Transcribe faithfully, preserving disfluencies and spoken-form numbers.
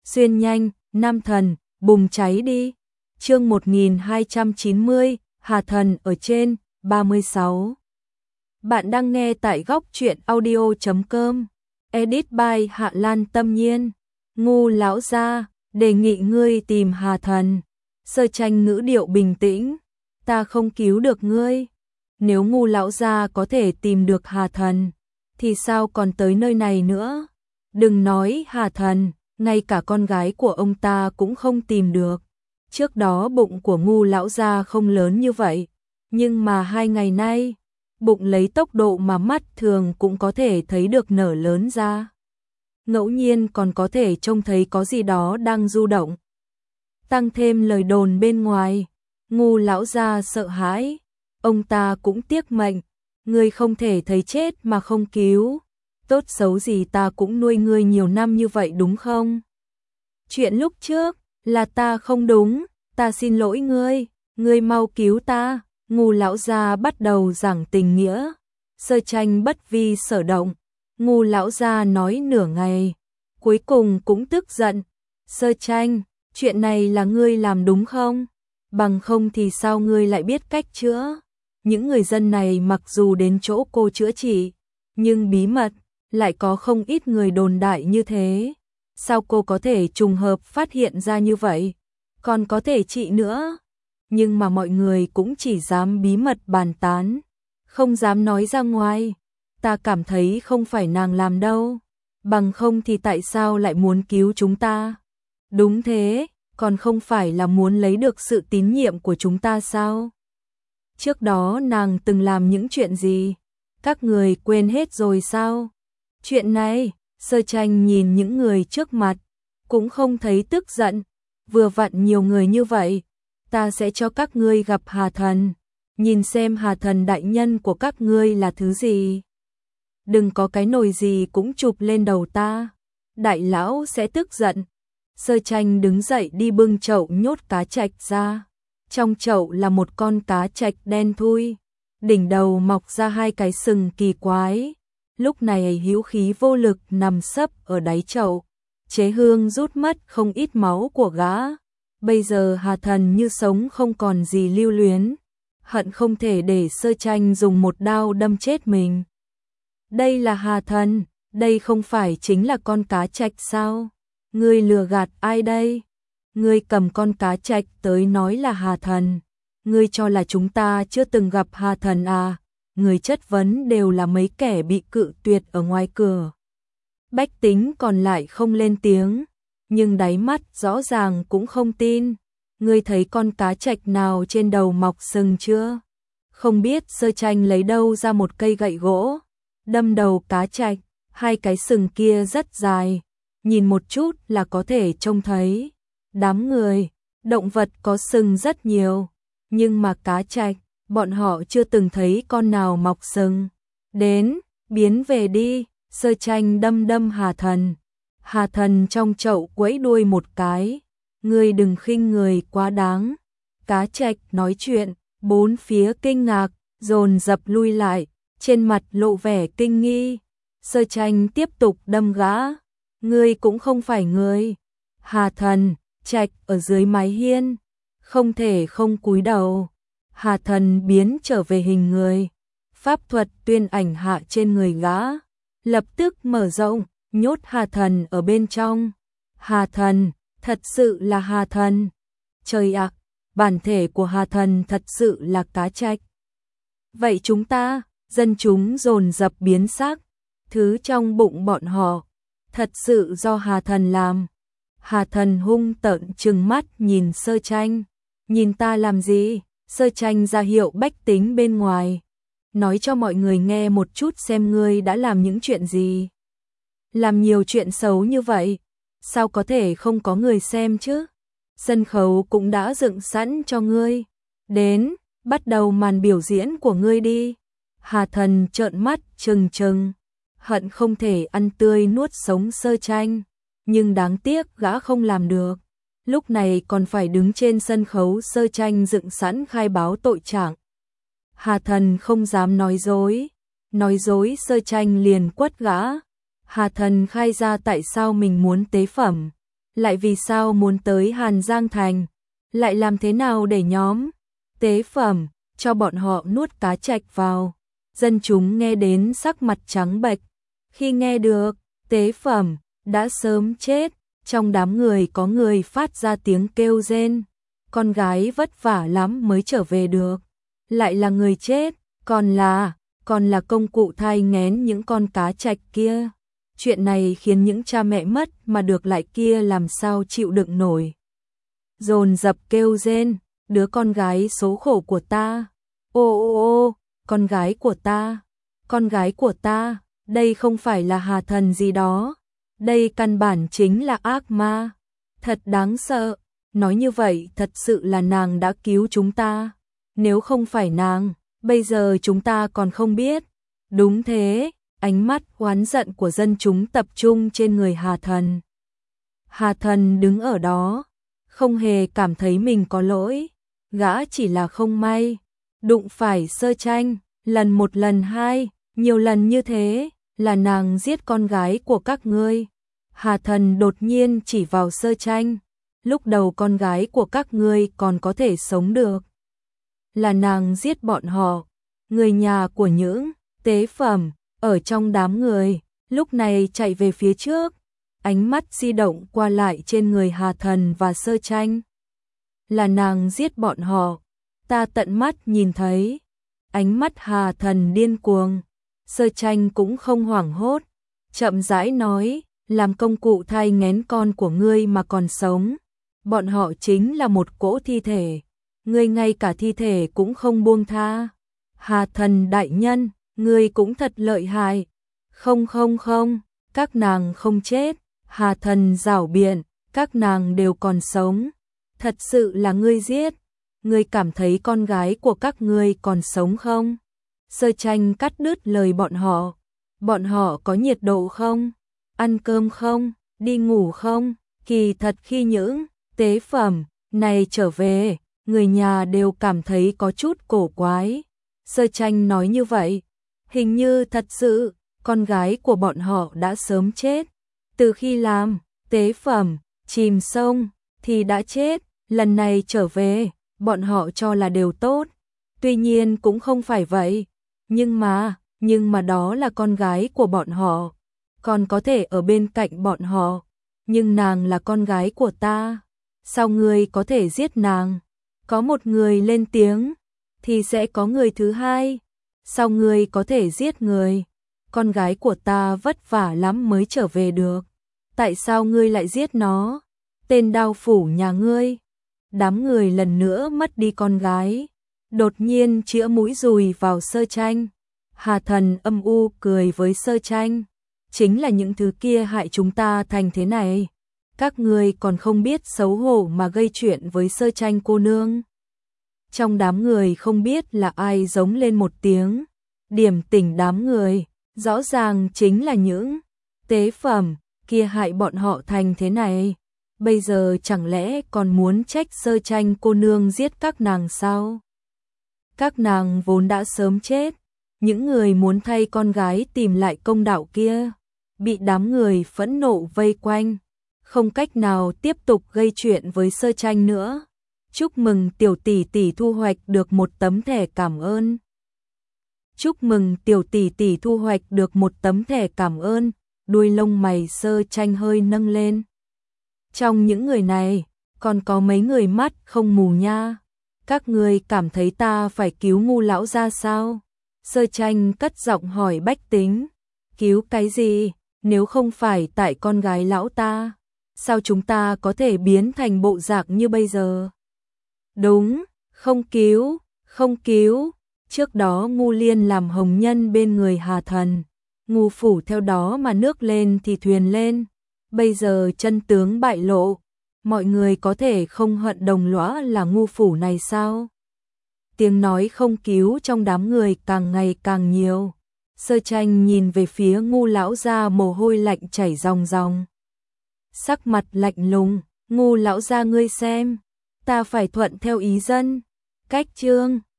xuyên nhanh, nam thần, bùng cháy đi. Chương một nghìn hai trăm chín mươi, Hà Thần ở trên, ba mươi sáu. Bạn đang nghe tại góc truyện audio chấm com. Edit by Hạ Lan Tâm Nhiên. Ngu lão gia, đề nghị ngươi tìm Hà Thần. Sơ Tranh ngữ điệu bình tĩnh, ta không cứu được ngươi. Nếu ngu lão gia có thể tìm được Hà Thần, thì sao còn tới nơi này nữa? Đừng nói Hà Thần, ngay cả con gái của ông ta cũng không tìm được. Trước đó bụng của ngu lão gia không lớn như vậy, nhưng mà hai ngày nay, bụng lấy tốc độ mà mắt thường cũng có thể thấy được nở lớn ra. Ngẫu nhiên còn có thể trông thấy có gì đó đang du động. Tăng thêm lời đồn bên ngoài, ngu lão gia sợ hãi, ông ta cũng tiếc mệnh, ngươi không thể thấy chết mà không cứu, tốt xấu gì ta cũng nuôi ngươi nhiều năm như vậy đúng không? Chuyện lúc trước là ta không đúng, ta xin lỗi ngươi, ngươi mau cứu ta. Ngu lão gia bắt đầu giảng tình nghĩa. Sơ Tranh bất vi sở động, ngu lão gia nói nửa ngày, cuối cùng cũng tức giận. Sơ Tranh, chuyện này là ngươi làm đúng không? Bằng không thì sao ngươi lại biết cách chữa? Những người dân này mặc dù đến chỗ cô chữa trị, nhưng bí mật lại có không ít người đồn đại như thế. Sao cô có thể trùng hợp phát hiện ra như vậy? Còn có thể trị nữa. Nhưng mà mọi người cũng chỉ dám bí mật bàn tán, không dám nói ra ngoài. Ta cảm thấy không phải nàng làm đâu, bằng không thì tại sao lại muốn cứu chúng ta? Đúng thế, còn không phải là muốn lấy được sự tín nhiệm của chúng ta sao? Trước đó nàng từng làm những chuyện gì? Các người quên hết rồi sao? Chuyện này, Sơ Tranh nhìn những người trước mặt, cũng không thấy tức giận, vừa vặn nhiều người như vậy. Ta sẽ cho các ngươi gặp Hà Thần, nhìn xem Hà Thần đại nhân của các ngươi là thứ gì. Đừng có cái nồi gì cũng chụp lên đầu ta, đại lão sẽ tức giận. Sơ Tranh đứng dậy đi bưng chậu nhốt cá trạch ra. Trong chậu là một con cá trạch đen thui, đỉnh đầu mọc ra hai cái sừng kỳ quái. Lúc này hữu khí vô lực nằm sấp ở đáy chậu. Chế Hương rút mất không ít máu của gã. Bây giờ Hà Thần như sống không còn gì lưu luyến, hận không thể để Sơ Tranh dùng một đao đâm chết mình. Đây là Hà Thần, đây không phải chính là con cá trạch sao? Ngươi lừa gạt ai đây? Ngươi cầm con cá trạch tới nói là Hà Thần. Ngươi cho là chúng ta chưa từng gặp Hà Thần à? Người chất vấn đều là mấy kẻ bị cự tuyệt ở ngoài cửa. Bách tính còn lại không lên tiếng, nhưng đáy mắt rõ ràng cũng không tin. Ngươi thấy con cá trạch nào trên đầu mọc sừng chưa? Không biết Sơ Tranh lấy đâu ra một cây gậy gỗ, đâm đầu cá trạch, hai cái sừng kia rất dài, nhìn một chút là có thể trông thấy. Đám người, động vật có sừng rất nhiều, nhưng mà cá trạch, bọn họ chưa từng thấy con nào mọc sừng. Đến, biến về đi. Sơ Tranh đâm đâm Hà Thần. Hà Thần trong chậu quẫy đuôi một cái, ngươi đừng khinh người quá đáng. Cá trạch nói chuyện, bốn phía kinh ngạc, dồn dập lui lại, trên mặt lộ vẻ kinh nghi. Sơ Tranh tiếp tục đâm gã, ngươi cũng không phải người. Hà Thần, trạch ở dưới mái hiên, không thể không cúi đầu. Hà Thần biến trở về hình người, pháp thuật tuyên ảnh hạ trên người gã, lập tức mở rộng, nhốt Hà Thần ở bên trong. Hà Thần, thật sự là Hà Thần. Trời ạ, bản thể của Hà Thần thật sự là cá trạch. Vậy chúng ta, dân chúng dồn dập biến sắc, thứ trong bụng bọn họ, thật sự do Hà Thần làm. Hà Thần hung tợn trừng mắt nhìn Sơ Tranh. Nhìn ta làm gì? Sơ Tranh ra hiệu bách tính bên ngoài. Nói cho mọi người nghe một chút xem ngươi đã làm những chuyện gì. Làm nhiều chuyện xấu như vậy, sao có thể không có người xem chứ? Sân khấu cũng đã dựng sẵn cho ngươi. Đến, bắt đầu màn biểu diễn của ngươi đi. Hà Thần trợn mắt trừng trừng, hận không thể ăn tươi nuốt sống Sơ Tranh, nhưng đáng tiếc gã không làm được. Lúc này còn phải đứng trên sân khấu Sơ Tranh dựng sẵn khai báo tội trạng. Hà Thần không dám nói dối, nói dối Sơ Tranh liền quất gã. Hà Thần khai ra tại sao mình muốn tế phẩm, lại vì sao muốn tới Hàn Giang Thành, lại làm thế nào để nhóm tế phẩm cho bọn họ nuốt cá trạch vào. Dân chúng nghe đến sắc mặt trắng bệch, khi nghe được tế phẩm đã sớm chết, trong đám người có người phát ra tiếng kêu rên, con gái vất vả lắm mới trở về được, lại là người chết, còn là, còn là công cụ thai nghén những con cá trạch kia. Chuyện này khiến những cha mẹ mất mà được lại kia làm sao chịu đựng nổi. Dồn dập kêu rên, đứa con gái số khổ của ta, ô ô ô, con gái của ta, con gái của ta, đây không phải là Hà Thần gì đó, đây căn bản chính là ác ma, thật đáng sợ, nói như vậy thật sự là nàng đã cứu chúng ta, nếu không phải nàng, bây giờ chúng ta còn không biết. Đúng thế, ánh mắt oán giận của dân chúng tập trung trên người Hà Thần. Hà Thần đứng ở đó, không hề cảm thấy mình có lỗi, gã chỉ là không may, đụng phải Sơ Tranh, lần một lần hai, nhiều lần như thế, là nàng giết con gái của các ngươi. Hà Thần đột nhiên chỉ vào Sơ Tranh, lúc đầu con gái của các ngươi còn có thể sống được. Là nàng giết bọn họ, người nhà của những tế phẩm, ở trong đám người, lúc này chạy về phía trước, ánh mắt di động qua lại trên người Hà Thần và Sơ Tranh. Là nàng giết bọn họ, ta tận mắt nhìn thấy. Ánh mắt Hà Thần điên cuồng, Sơ Tranh cũng không hoảng hốt, chậm rãi nói, làm công cụ thai nghén con của ngươi mà còn sống, bọn họ chính là một cỗ thi thể, ngươi ngay cả thi thể cũng không buông tha. Hà Thần đại nhân, ngươi cũng thật lợi hại. Không không không, các nàng không chết. Hà Thần giảo biện, các nàng đều còn sống. Thật sự là ngươi giết. Ngươi cảm thấy con gái của các ngươi còn sống không? Sơ Tranh cắt đứt lời bọn họ. Bọn họ có nhiệt độ không? Ăn cơm không? Đi ngủ không? Kỳ thật khi những tế phẩm này trở về, người nhà đều cảm thấy có chút cổ quái. Sơ Tranh nói như vậy, hình như thật sự, con gái của bọn họ đã sớm chết. Từ khi làm tế phẩm, chìm sông, thì đã chết, lần này trở về, bọn họ cho là đều tốt. Tuy nhiên cũng không phải vậy, nhưng mà, nhưng mà đó là con gái của bọn họ, còn có thể ở bên cạnh bọn họ, nhưng nàng là con gái của ta, sao ngươi có thể giết nàng? Có một người lên tiếng, thì sẽ có người thứ hai, sao ngươi có thể giết người? Con gái của ta vất vả lắm mới trở về được, tại sao ngươi lại giết nó? Tên đao phủ nhà ngươi. Đám người lần nữa mất đi con gái, đột nhiên chĩa mũi dùi vào Sơ Tranh. Hà Thần âm u cười với Sơ Tranh, chính là những thứ kia hại chúng ta thành thế này. Các ngươi còn không biết xấu hổ mà gây chuyện với Sơ Tranh cô nương. Trong đám người không biết là ai giống lên một tiếng, điểm tỉnh đám người, rõ ràng chính là những tế phẩm kia hại bọn họ thành thế này. Bây giờ chẳng lẽ còn muốn trách Sơ Tranh cô nương giết các nàng sao? Các nàng vốn đã sớm chết, những người muốn thay con gái tìm lại công đạo kia, bị đám người phẫn nộ vây quanh, không cách nào tiếp tục gây chuyện với Sơ Tranh nữa. Chúc mừng tiểu tỷ tỷ thu hoạch được một tấm thẻ cảm ơn. Chúc mừng tiểu tỷ tỷ thu hoạch được một tấm thẻ cảm ơn. Đuôi lông mày Sơ Tranh hơi nâng lên. Trong những người này, còn có mấy người mắt không mù nha. Các người cảm thấy ta phải cứu Ngu lão ra sao? Sơ Tranh cất giọng hỏi bách tính. Cứu cái gì? Nếu không phải tại con gái lão ta, sao chúng ta có thể biến thành bộ dạng như bây giờ? Đúng, không cứu, không cứu. Trước đó Ngu Liên làm hồng nhân bên người Hà Thần, Ngu phủ theo đó mà nước lên thì thuyền lên. Bây giờ chân tướng bại lộ, mọi người có thể không hận đồng lõa là Ngu phủ này sao? Tiếng nói không cứu trong đám người càng ngày càng nhiều. Sơ Tranh nhìn về phía Ngu lão gia, mồ hôi lạnh chảy ròng ròng. Sắc mặt lạnh lùng, Ngu lão gia ngươi xem, ta phải thuận theo ý dân. Cách chương